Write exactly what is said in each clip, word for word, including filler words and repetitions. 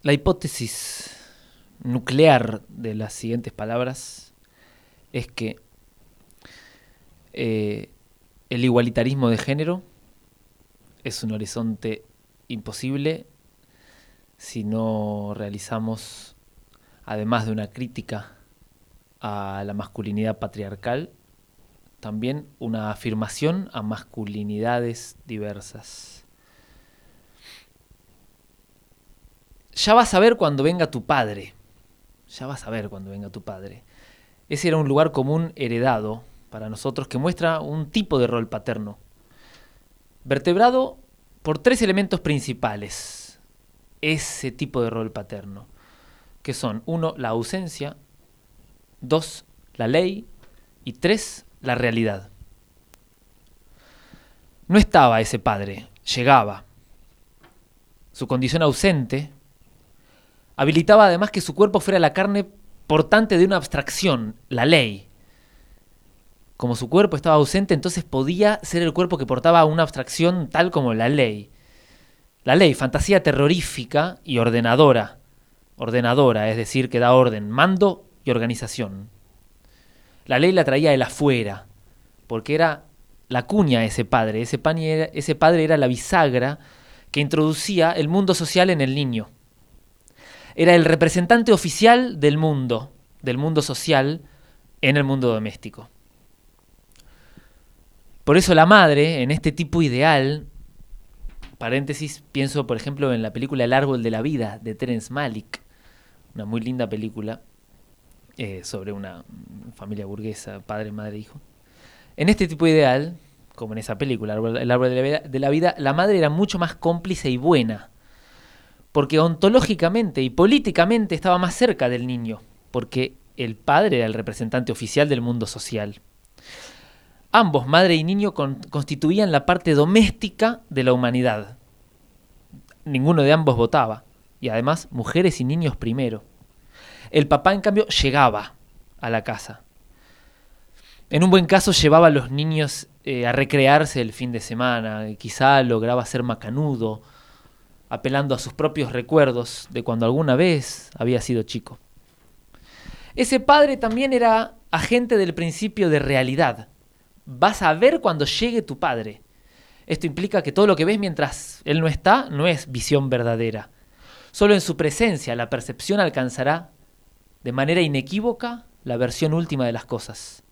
La hipótesis nuclear de las siguientes palabras es que eh, el igualitarismo de género es un horizonte imposible si no realizamos, además de una crítica a la masculinidad patriarcal, también una afirmación a masculinidades diversas. Ya vas a ver cuando venga tu padre. Ya vas a ver cuando venga tu padre. Ese era un lugar común heredado para nosotros que muestra un tipo de rol paterno, vertebrado por tres elementos principales. Ese tipo de rol paterno, que son, uno, la ausencia, dos, la ley y tres, la realidad. No estaba ese padre, llegaba. Su condición ausente habilitaba además que su cuerpo fuera la carne portante de una abstracción, la ley. Como su cuerpo estaba ausente, entonces podía ser el cuerpo que portaba una abstracción tal como la ley. La ley, fantasía terrorífica y ordenadora. Ordenadora, es decir, que da orden, mando y organización. La ley la traía el afuera, porque era la cuña ese padre. Ese, era, ese padre era la bisagra que introducía el mundo social en el niño. Era el representante oficial del mundo, del mundo social en el mundo doméstico. Por eso la madre, en este tipo ideal, paréntesis, pienso por ejemplo en la película El árbol de la vida de Terrence Malick, una muy linda película eh, sobre una familia burguesa, padre, madre, hijo. En este tipo ideal, como en esa película, El árbol de la vida, de la vida, la madre era mucho más cómplice y buena, porque ontológicamente y políticamente estaba más cerca del niño, porque el padre era el representante oficial del mundo social. Ambos, madre y niño, con, constituían la parte doméstica de la humanidad. Ninguno de ambos votaba, y además mujeres y niños primero. El papá, en cambio, llegaba a la casa. En un buen caso llevaba a los niños eh, a recrearse el fin de semana, y quizá lograba ser macanudo, apelando a sus propios recuerdos de cuando alguna vez había sido chico. Ese padre también era agente del principio de realidad. Vas a ver cuando llegue tu padre. Esto implica que todo lo que ves mientras él no está no es visión verdadera. Solo en su presencia la percepción alcanzará de manera inequívoca la versión última de las cosas.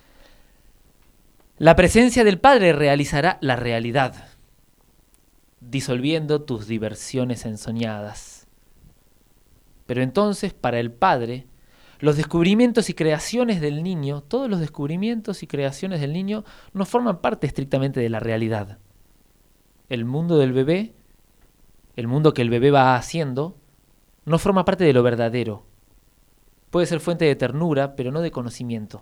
La presencia del padre realizará la realidad, disolviendo tus diversiones ensoñadas. Pero entonces, para el padre, los descubrimientos y creaciones del niño, todos los descubrimientos y creaciones del niño no forman parte estrictamente de la realidad. El mundo del bebé, el mundo que el bebé va haciendo, no forma parte de lo verdadero. Puede ser fuente de ternura, pero no de conocimiento.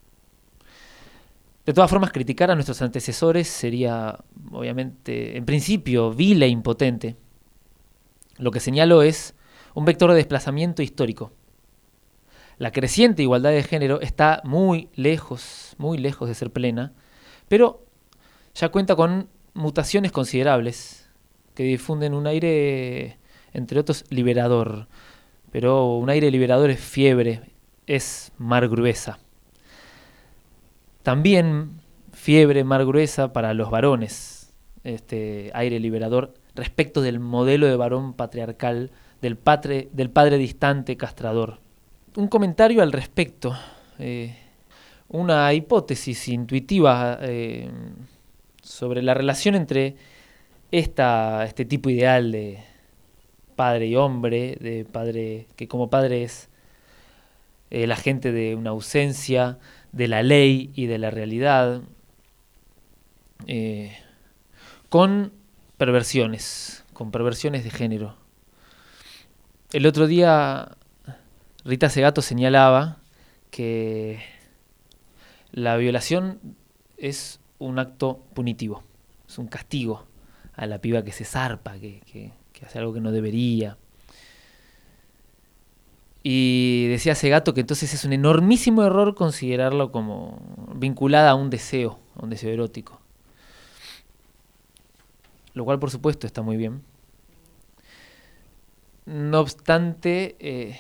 De todas formas, criticar a nuestros antecesores sería, obviamente, en principio, vil e impotente. Lo que señalo es un vector de desplazamiento histórico. La creciente igualdad de género está muy lejos, muy lejos de ser plena, pero ya cuenta con mutaciones considerables que difunden un aire, entre otros, liberador. Pero un aire liberador es fiebre, es mar gruesa. También fiebre, mar gruesa para los varones, este aire liberador respecto del modelo de varón patriarcal, del, patre, del padre distante, castrador. Un comentario al respecto, eh, una hipótesis intuitiva eh, sobre la relación entre esta, este tipo ideal de padre y hombre, de padre que como padre es el agente de una ausencia, de la ley y de la realidad, eh, con perversiones, con perversiones de género. El otro día Rita Segato señalaba que la violación es un acto punitivo, es un castigo a la piba que se zarpa, que, que, que hace algo que no debería. Y decía Segato que entonces es un enormísimo error considerarlo como vinculada a un deseo, a un deseo erótico. Lo cual, por supuesto, está muy bien. no obstante, eh,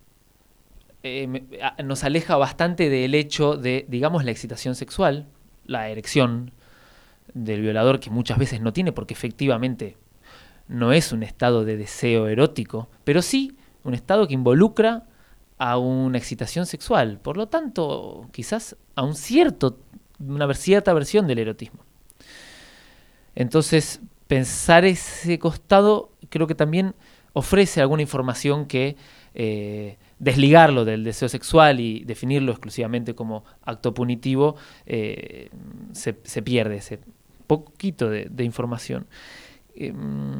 eh, me- a- nos aleja bastante del hecho de, digamos, la excitación sexual, la erección del violador, que muchas veces no tiene, porque efectivamente no es un estado de deseo erótico, pero sí un estado que involucra a una excitación sexual, por lo tanto, quizás a un cierto, una cierta versión del erotismo. Entonces, pensar ese costado creo que también ofrece alguna información que eh, desligarlo del deseo sexual y definirlo exclusivamente como acto punitivo, eh, se, se pierde ese poquito de, de información. Eh,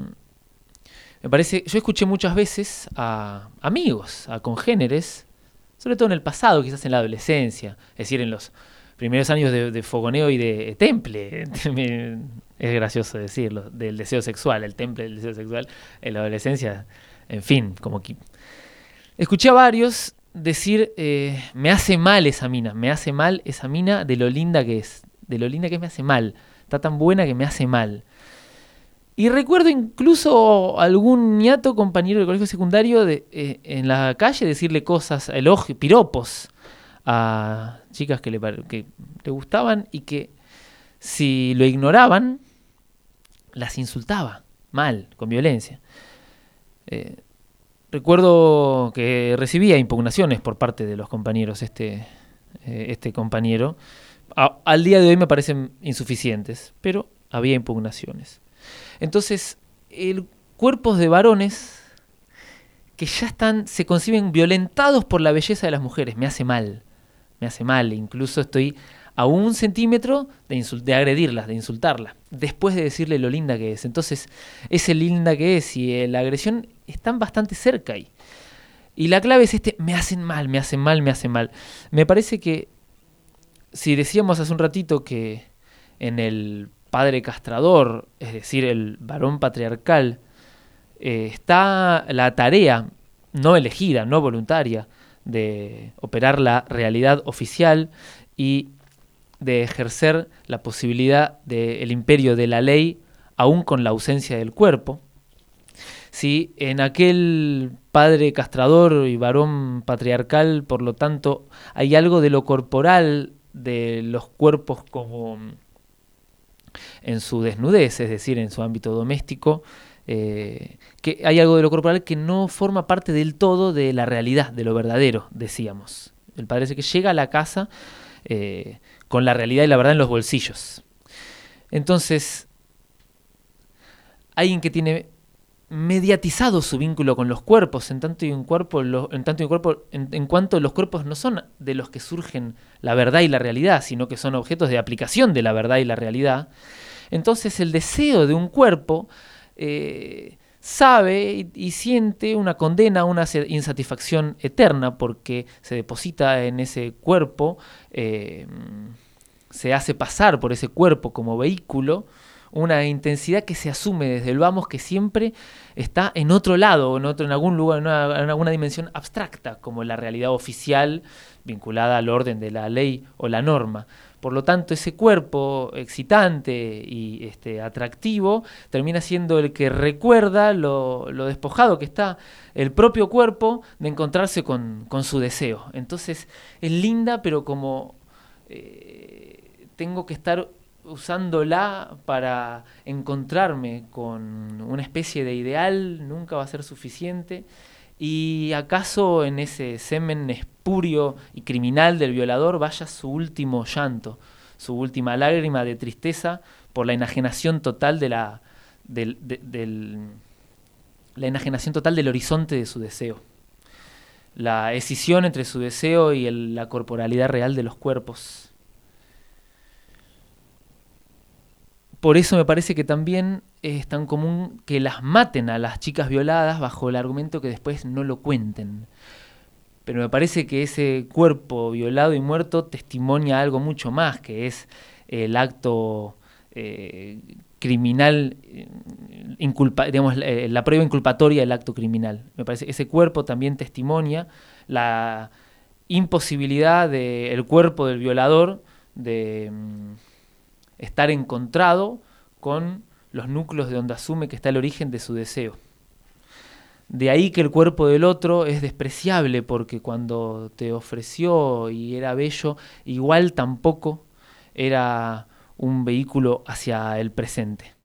me parece, yo escuché muchas veces a amigos, a congéneres, sobre todo en el pasado, quizás en la adolescencia, es decir, en los primeros años de, de fogoneo y de temple, es gracioso decirlo, del deseo sexual, el temple del deseo sexual, en la adolescencia, en fin, como que... Escuché a varios decir, eh, me hace mal esa mina, me hace mal esa mina de lo linda que es, de lo linda que es me hace mal, está tan buena que me hace mal. Y recuerdo incluso algún ñato compañero del colegio secundario de, eh, en la calle decirle cosas, elogios, piropos a chicas que le, que le gustaban y que si lo ignoraban, las insultaba mal, con violencia. Eh, recuerdo que recibía impugnaciones por parte de los compañeros este, eh, este compañero. A, al día de hoy me parecen insuficientes, pero había impugnaciones. Entonces, el cuerpos de varones que ya están, se conciben violentados por la belleza de las mujeres, me hace mal, me hace mal, incluso estoy a un centímetro de, insult de agredirlas, de insultarlas, después de decirle lo linda que es. Entonces, ese linda que es y eh, la agresión están bastante cerca ahí. Y la clave es este, me hacen mal, me hacen mal, me hacen mal. Me parece que, si decíamos hace un ratito que en el padre castrador, es decir, el varón patriarcal, eh, está la tarea no elegida, no voluntaria, de operar la realidad oficial y de ejercer la posibilidad del imperio de la ley aún con la ausencia del cuerpo. Si en aquel padre castrador y varón patriarcal, por lo tanto, hay algo de lo corporal de los cuerpos como en su desnudez, es decir, en su ámbito doméstico, eh, que hay algo de lo corporal que no forma parte del todo de la realidad, de lo verdadero, decíamos. El padre dice que llega a la casa eh, con la realidad y la verdad en los bolsillos. Entonces, alguien que tiene mediatizado su vínculo con los cuerpos, en tanto y un cuerpo, lo, en tanto y un cuerpo, en, en cuanto los cuerpos no son de los que surgen la verdad y la realidad, sino que son objetos de aplicación de la verdad y la realidad. Entonces, el deseo de un cuerpo eh, sabe y, y siente una condena, una insatisfacción eterna, porque se deposita en ese cuerpo, eh, se hace pasar por ese cuerpo como vehículo, una intensidad que se asume desde el vamos, que siempre está en otro lado, en, otro, en algún lugar, en, una, en alguna dimensión abstracta, como la realidad oficial vinculada al orden de la ley o la norma. Por lo tanto, ese cuerpo excitante y este, atractivo termina siendo el que recuerda lo, lo despojado que está el propio cuerpo de encontrarse con, con su deseo. Entonces, es linda, pero como eh, tengo que estar usándola para encontrarme con una especie de ideal, nunca va a ser suficiente. ¿Y acaso en ese semen espurio y criminal del violador vaya su último llanto, su última lágrima de tristeza por la enajenación total de la, del, de, del, la enajenación total del horizonte de su deseo? La escisión entre su deseo y el, la corporalidad real de los cuerpos. Por eso me parece que también es tan común que las maten a las chicas violadas bajo el argumento que después no lo cuenten. Pero me parece que ese cuerpo violado y muerto testimonia algo mucho más, que es el acto eh, criminal, inculpa, digamos, eh, la prueba inculpatoria del acto criminal. Me parece que ese cuerpo también testimonia la imposibilidad del cuerpo del violador de estar encontrado con los núcleos de donde asume que está el origen de su deseo. De ahí que el cuerpo del otro es despreciable, porque cuando te ofreció y era bello, igual tampoco era un vehículo hacia el presente.